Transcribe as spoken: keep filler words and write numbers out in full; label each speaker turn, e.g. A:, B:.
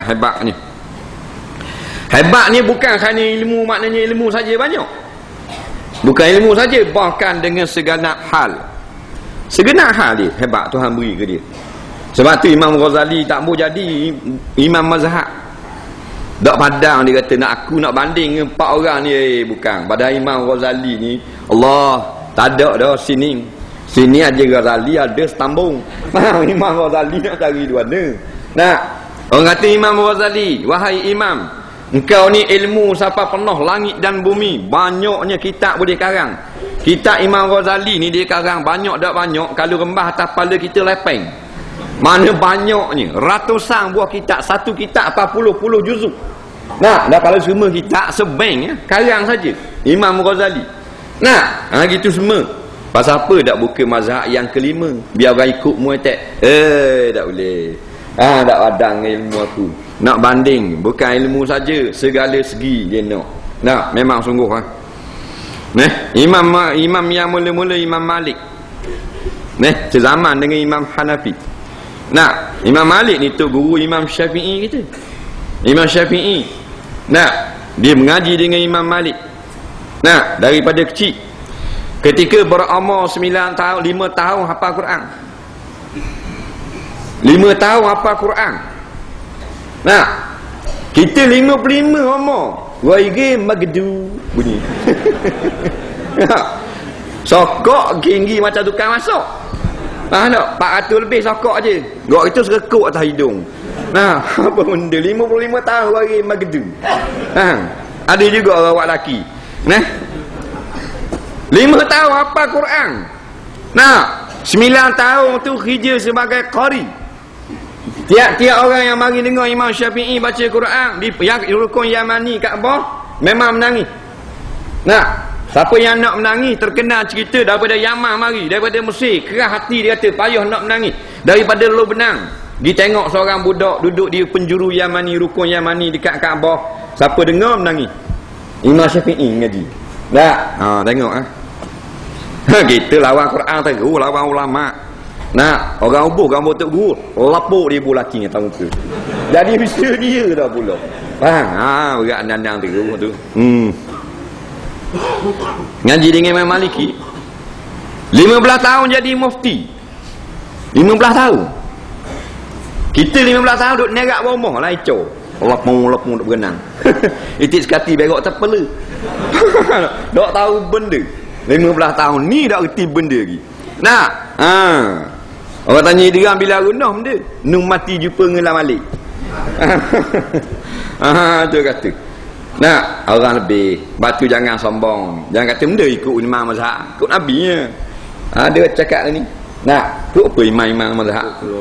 A: Hebatnya. Hebatnya bukan kerana ilmu, maknanya ilmu saja banyak. Bukan ilmu saja, bahkan dengan segenap hal. Segenap hal dia hebat Tuhan beri ke dia. Sebab tu Imam Ghazali tak mau jadi imam mazhab. Tak padang dia kata nak aku nak banding empat orang ni, eh, bukan. Padahal Imam Ghazali ni Allah tak ada dah sini. Sini aja Ghazali ada setambung. Faham Imam Ghazali nak cari di mana? Nah, orang kata Imam Ghazali, wahai imam, engkau ni ilmu siapa penuh langit dan bumi, banyaknya kitab boleh karang. Kitab Imam Ghazali ni dia karang banyak tak banyak, kalau rembah atas kepala kita lepeng. Mana banyaknya, ratusan buah kitab, satu kitab empat puluh puluh juzuk. Nah, dah kalau semua kitab sebeng ya, karang saja Imam Ghazali. Nah, ha, gitu semua. Pasal apa tak buka mazhab yang kelima? Biar orang ikut muatak. Eh, tak boleh. Ah, tak padang ilmu aku. Nak banding, bukan ilmu saja, segala segi dia nak. Nah, memang sungguh ah. Neh, imam imam yang mula-mula Imam Malik. Neh, sezaman dengan Imam Hanafi. Nah, Imam Malik ni tu guru Imam Syafi'i kita. Imam Syafi'i. Nah, dia mengaji dengan Imam Malik. Nah, daripada kecil. Ketika berumur sembilan tahun, lima tahun hafal Quran. lima tahun hafal Quran. Nah, kita lima puluh lima umur. Waige magdu bunyi. Sokok tinggi macam tukang masuk. Ah tak, empat ratus lebih sokok je. Gak itu serekuk atas hidung. Nah, apa benda lima puluh lima tahun waige magdu. Ha, ada juga orang awak lelaki. Nah, lima tahun hafal Quran. Nah, sembilan tahun tu kerja sebagai qari. Tiap-tiap orang yang mari dengar Imam Syafi'i baca Quran di yang rukun Yamani Kaabah memang menangis. Nah, siapa yang nak menangis terkenal cerita daripada Yaman mari, daripada Mesir, keras hati dia kata payah nak menangis daripada Lu Benang. Dia tengok seorang budak duduk di penjuru Yamani, rukun Yamani dekat Kaabah. Siapa dengar menangis? Imam Syafi'i ngaji. Dah, ha tengok ah. Ha, kita lawan Quran terus, lawan ulama. Nah, orang ubuh gambar tok guru, lapuk dia bulaki dengan tahu ke. Jadi bisa dia dah pula. Faham? Ha, berat nandang terus tu. Hmm. Ngaji dengan Imam Maliki. lima belas tahun jadi mufti. lima belas tahun. Kita lima belas tahun duduk nerak rumah lah ico. Lapung-lapung duk berenang. Itik sekati berok terpela. Dok tahu benda. lima belas tahun ni dak reti benda lagi. Nah, ha. Orang tanya dia bila rendah benda, nu mati jumpa dengan Malik. Ha, tu kata. Nah, orang lebih, batu jangan sombong. Jangan kata benda ikut imam mazhab, ikut nabinya. Ada cakap ni. Nah, tu apa imam-imam mazhab?